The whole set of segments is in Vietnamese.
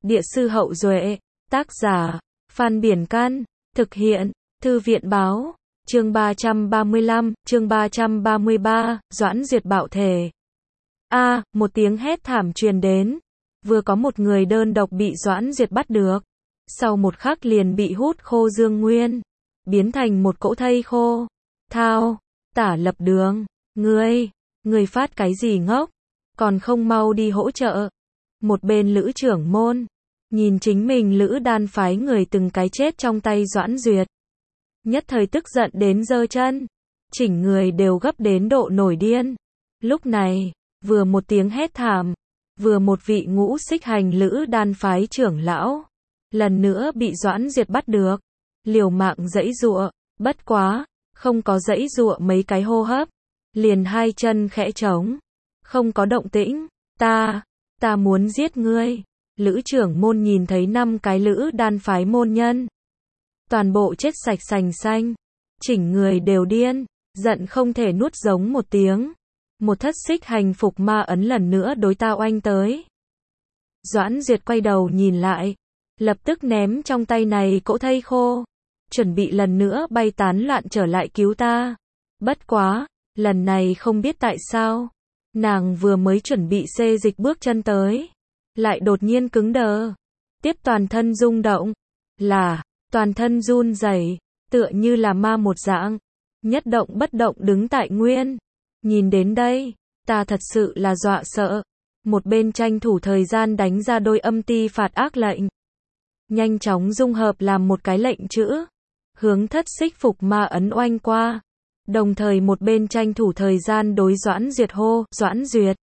Địa sư Hậu Duệ, tác giả, Phan Biển Căn, thực hiện, Thư viện Báo, chương 335, chương 333, Doãn Duyệt bạo thể. Một tiếng hét thảm truyền đến, vừa có một người đơn độc bị Doãn Duyệt bắt được, sau một khắc liền bị hút khô dương nguyên, biến thành một cỗ thây khô. Thao, Tả Lập Đường, ngươi phát cái gì ngốc, còn không mau đi hỗ trợ. Một bên Lữ trưởng môn, nhìn chính mình Lữ đan phái người từng cái chết trong tay Doãn Duyệt. Nhất thời tức giận đến giơ chân, chỉnh người đều gấp đến độ nổi điên. Lúc này, vừa một tiếng hét thảm, vừa một vị ngũ xích hành Lữ đan phái trưởng lão, lần nữa bị Doãn Duyệt bắt được, liều mạng giãy giụa, bất quá, không có giãy giụa mấy cái hô hấp, liền hai chân khẽ trống, không có động tĩnh. Ta muốn giết ngươi. Lữ trưởng môn nhìn thấy 5 cái Lữ đan phái môn nhân, toàn bộ chết sạch sành xanh, chỉnh người đều điên, giận không thể nuốt giống một tiếng. Một thất xích hành phục ma ấn lần nữa đối ta oanh tới. Doãn Duyệt quay đầu nhìn lại, lập tức ném trong tay này cỗ thây khô, chuẩn bị lần nữa bay tán loạn trở lại cứu ta. Bất quá, lần này không biết tại sao, nàng vừa mới chuẩn bị xê dịch bước chân tới, lại đột nhiên cứng đờ, tiếp toàn thân rung động, toàn thân run rẩy, tựa như là ma một dạng, nhất động bất động đứng tại nguyên. Nhìn đến đây, ta thật sự là dọa sợ, một bên tranh thủ thời gian đánh ra đôi âm ti phạt ác lệnh, nhanh chóng dung hợp làm một cái lệnh chữ, hướng thất xích phục ma ấn oanh qua, đồng thời một bên tranh thủ thời gian đối Doãn Duyệt hô, Doãn Duyệt,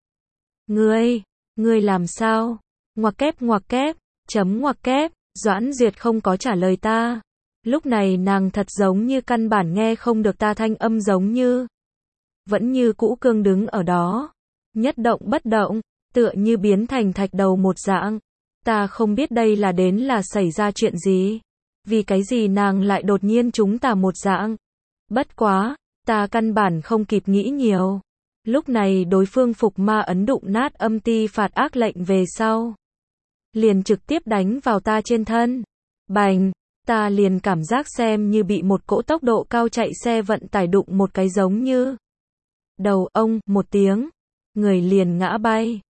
ngươi làm sao? Ngoặc kép, chấm ngoặc kép. Doãn Duyệt không có trả lời ta. Lúc này nàng thật giống như căn bản nghe không được ta thanh âm, giống như vẫn như cũ cương đứng ở đó, nhất động bất động, tựa như biến thành thạch đầu một dạng. Ta không biết đây là xảy ra chuyện gì, vì cái gì nàng lại đột nhiên chúng ta một dạng. Bất quá, ta căn bản không kịp nghĩ nhiều. Lúc này đối phương phục ma ấn đụng nát âm ti phạt ác lệnh về sau, liền trực tiếp đánh vào ta trên thân. Bành, ta liền cảm giác xem như bị một cỗ tốc độ cao chạy xe vận tải đụng một cái, giống như đầu ông một tiếng, người liền ngã bay,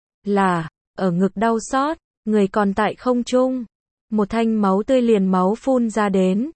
ở ngực đau xót, người còn tại không trung, một thanh máu tươi liền máu phun ra đến.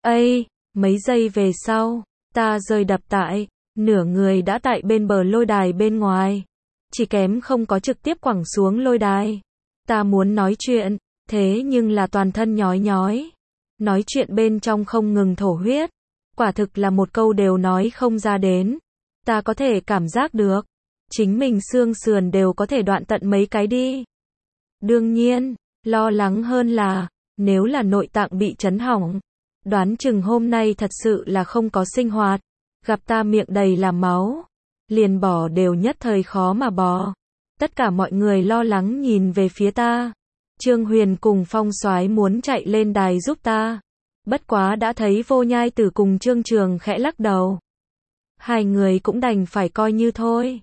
Mấy giây về sau, ta rơi đập tại, nửa người đã tại bên bờ lôi đài bên ngoài, chỉ kém không có trực tiếp quẳng xuống lôi đài. Ta muốn nói chuyện, thế nhưng là toàn thân nhói nhói, nói chuyện bên trong không ngừng thổ huyết, quả thực là một câu đều nói không ra đến. Ta có thể cảm giác được, chính mình xương sườn đều có thể đoạn tận mấy cái đi. Đương nhiên, lo lắng hơn là, nếu là nội tạng bị chấn hỏng, đoán chừng hôm nay thật sự là không có sinh hoạt. Gặp ta miệng đầy là máu, liền bỏ đều nhất thời khó mà bỏ. Tất cả mọi người lo lắng nhìn về phía ta. Trương Huyền cùng Phong Soái muốn chạy lên đài giúp ta, bất quá đã thấy Vô Nhai Tử cùng Trương Trường khẽ lắc đầu. Hai người cũng đành phải coi như thôi.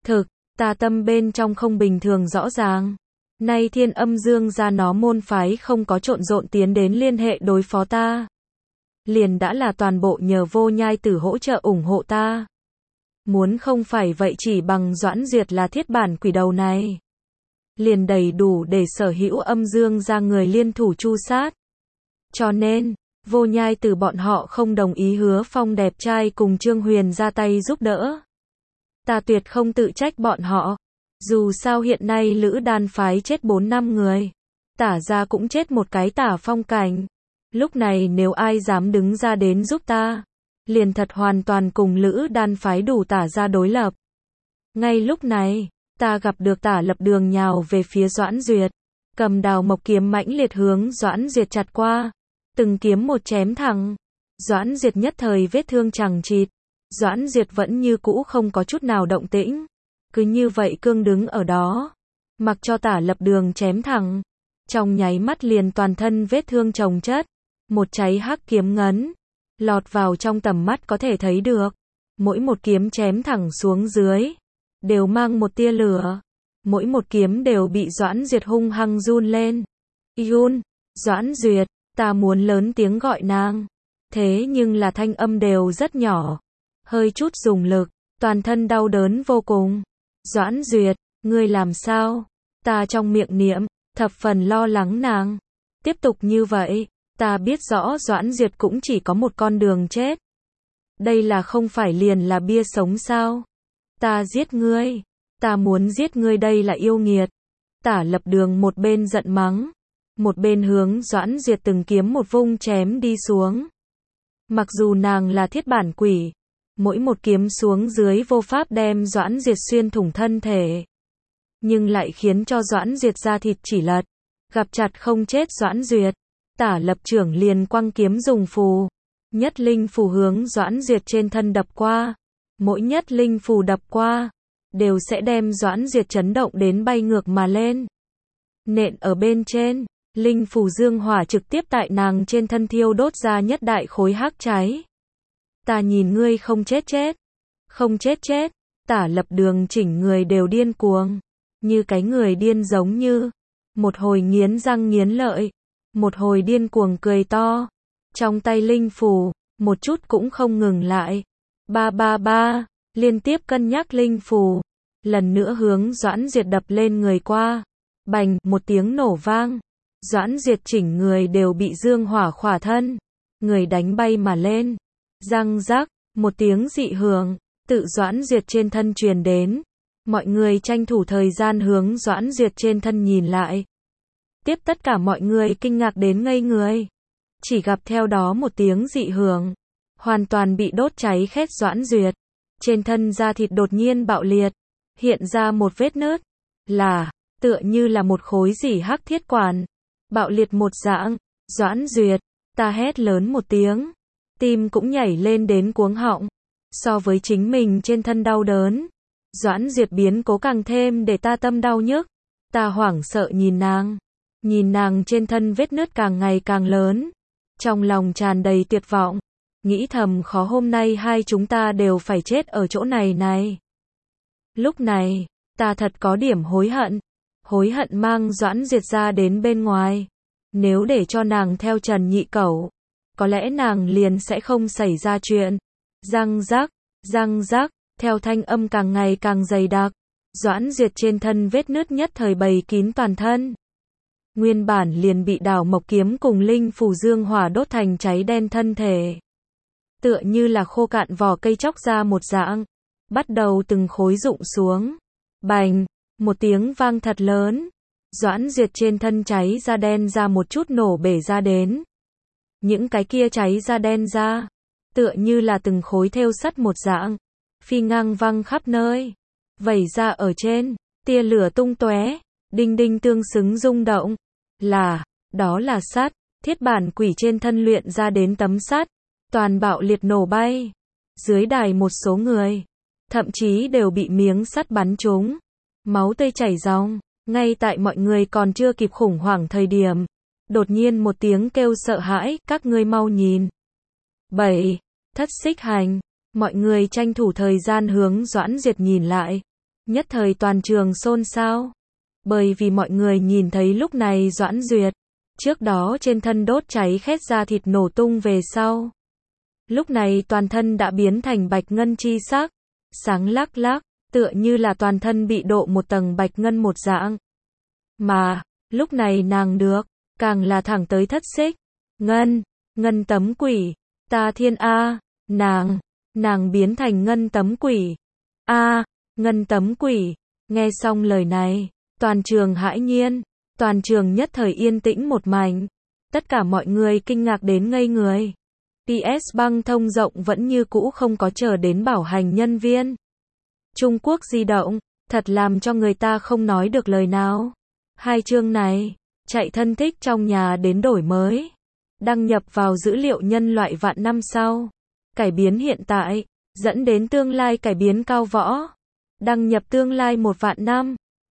Ta tâm bên trong không bình thường rõ ràng. Nay Thiên Âm Dương gia nó môn phái không có trộn rộn tiến đến liên hệ đối phó ta, liền đã là toàn bộ nhờ Vô Nhai Tử hỗ trợ ủng hộ ta. Muốn không phải vậy chỉ bằng Doãn Duyệt là thiết bản quỷ đầu này, liền đầy đủ để sở hữu Âm Dương gia người liên thủ tru sát. Cho nên, Vô Nhai Tử bọn họ không đồng ý Hứa Phong đẹp trai cùng Trương Huyền ra tay giúp đỡ. Ta tuyệt không tự trách bọn họ. Dù sao hiện nay Lữ đan phái chết 4-5 người, Tả gia cũng chết một cái Tả Phong cảnh. Lúc này nếu ai dám đứng ra đến giúp ta, liền thật hoàn toàn cùng Lữ đan phái đủ Tả gia đối lập. Ngay lúc này, ta gặp được Tả Lập Đường nhào về phía Doãn Duyệt, cầm đào mộc kiếm mãnh liệt hướng Doãn Duyệt chặt qua, từng kiếm một chém thẳng. Doãn Duyệt nhất thời vết thương chằng chịt, Doãn Duyệt vẫn như cũ không có chút nào động tĩnh, cứ như vậy cương đứng ở đó, mặc cho Tả Lập Đường chém thẳng. Trong nháy mắt liền toàn thân vết thương chồng chất, một cháy hắc kiếm ngấn lọt vào trong tầm mắt có thể thấy được. Mỗi một kiếm chém thẳng xuống dưới, đều mang một tia lửa, mỗi một kiếm đều bị Doãn Duyệt hung hăng run lên. Yun, Doãn Duyệt, ta muốn lớn tiếng gọi nàng. Thế nhưng là thanh âm đều rất nhỏ. Hơi chút dùng lực, toàn thân đau đớn vô cùng. Doãn Duyệt, ngươi làm sao? Ta trong miệng niệm, thập phần lo lắng nàng. Tiếp tục như vậy, ta biết rõ Doãn Duyệt cũng chỉ có một con đường chết. Đây là không phải liền là bia sống sao? Ta giết ngươi. Ta muốn giết ngươi, đây là yêu nghiệt. Tả Lập Đường một bên giận mắng, một bên hướng Doãn Duyệt từng kiếm một vung chém đi xuống. Mặc dù nàng là thiết bản quỷ, mỗi một kiếm xuống dưới vô pháp đem Doãn Duyệt xuyên thủng thân thể, nhưng lại khiến cho Doãn Duyệt da thịt chỉ lật, gặp chặt không chết Doãn Duyệt. Tả Lập Trưởng liền quăng kiếm dùng phù, nhất linh phù hướng Doãn Duyệt trên thân đập qua. Mỗi nhất linh phù đập qua, đều sẽ đem Doãn Duyệt chấn động đến bay ngược mà lên. Nện ở bên trên, linh phù dương hỏa trực tiếp tại nàng trên thân thiêu đốt ra nhất đại khối hắc cháy. Ta nhìn ngươi không chết chết. Không chết chết. Tả Lập Đường chỉnh người đều điên cuồng. Như cái người điên giống như. Một hồi nghiến răng nghiến lợi. Một hồi điên cuồng cười to. Trong tay linh phù, một chút cũng không ngừng lại. Ba, liên tiếp cân nhắc linh phù. Lần nữa hướng Doãn Duyệt đập lên người qua. Bành, một tiếng nổ vang. Doãn Duyệt chỉnh người đều bị dương hỏa khỏa thân. Người đánh bay mà lên. Răng rắc, một tiếng dị hưởng, tự Doãn Duyệt trên thân truyền đến. Mọi người tranh thủ thời gian hướng Doãn Duyệt trên thân nhìn lại. Tiếp tất cả mọi người kinh ngạc đến ngây người. Chỉ gặp theo đó một tiếng dị hưởng. Hoàn toàn bị đốt cháy khét Doãn Duyệt. Trên thân da thịt đột nhiên bạo liệt. Hiện ra một vết nứt. Là, tựa như là một khối dỉ hắc thiết quản. Bạo liệt một dạng. Doãn Duyệt, ta hét lớn một tiếng. Tim cũng nhảy lên đến cuống họng. So với chính mình trên thân đau đớn, Doãn Duyệt biến cố càng thêm để ta tâm đau nhức. Ta hoảng sợ nhìn nàng trên thân vết nứt càng ngày càng lớn. Trong lòng tràn đầy tuyệt vọng, nghĩ thầm khó hôm nay hai chúng ta đều phải chết ở chỗ này này. Lúc này, ta thật có điểm hối hận mang Doãn Duyệt ra đến bên ngoài. Nếu để cho nàng theo Trần Nhị Cẩu, có lẽ nàng liền sẽ không xảy ra chuyện. Răng rắc, theo thanh âm càng ngày càng dày đặc, Doãn Duyệt trên thân vết nứt nhất thời bày kín toàn thân. Nguyên bản liền bị đào mộc kiếm cùng linh phù dương hỏa đốt thành cháy đen thân thể. Tựa như là khô cạn vỏ cây chóc ra một dạng, bắt đầu từng khối rụng xuống. Bành, một tiếng vang thật lớn. Doãn Duyệt trên thân cháy ra đen ra một chút nổ bể ra đến. Những cái kia cháy ra đen ra, tựa như là từng khối thêu sắt một dạng, phi ngang văng khắp nơi, vẩy ra ở trên, tia lửa tung tóe, đinh đinh tương xứng rung động. Đó là sắt, thiết bản quỷ trên thân luyện ra đến tấm sắt, toàn bạo liệt nổ bay. Dưới đài một số người, thậm chí đều bị miếng sắt bắn trúng, máu tươi chảy ròng. Ngay tại mọi người còn chưa kịp khủng hoảng thời điểm, đột nhiên một tiếng kêu sợ hãi, các ngươi mau nhìn. 7. Thất xích hành. Mọi người tranh thủ thời gian hướng Doãn Duyệt nhìn lại. Nhất thời toàn trường xôn xao. Bởi vì mọi người nhìn thấy lúc này Doãn Duyệt, trước đó trên thân đốt cháy khét da thịt nổ tung về sau. Lúc này toàn thân đã biến thành bạch ngân chi sắc, sáng lắc lắc, tựa như là toàn thân bị độ một tầng bạch ngân một dạng. Mà, lúc này nàng được, càng là thẳng tới thất xích. Ngân tấm quỷ. Ta thiên A, nàng biến thành ngân tấm quỷ. Ngân tấm quỷ. Nghe xong lời này, toàn trường hãi nhiên, toàn trường nhất thời yên tĩnh một mảnh. Tất cả mọi người kinh ngạc đến ngây người. PS băng thông rộng vẫn như cũ không có chờ đến bảo hành nhân viên. Trung Quốc di động, thật làm cho người ta không nói được lời nào. Hai chương này, chạy thân thích trong nhà đến đổi mới. Đăng nhập vào dữ liệu nhân loại vạn năm sau. Cải biến hiện tại, dẫn đến tương lai cải biến cao võ. Đăng nhập tương lai 1 vạn năm.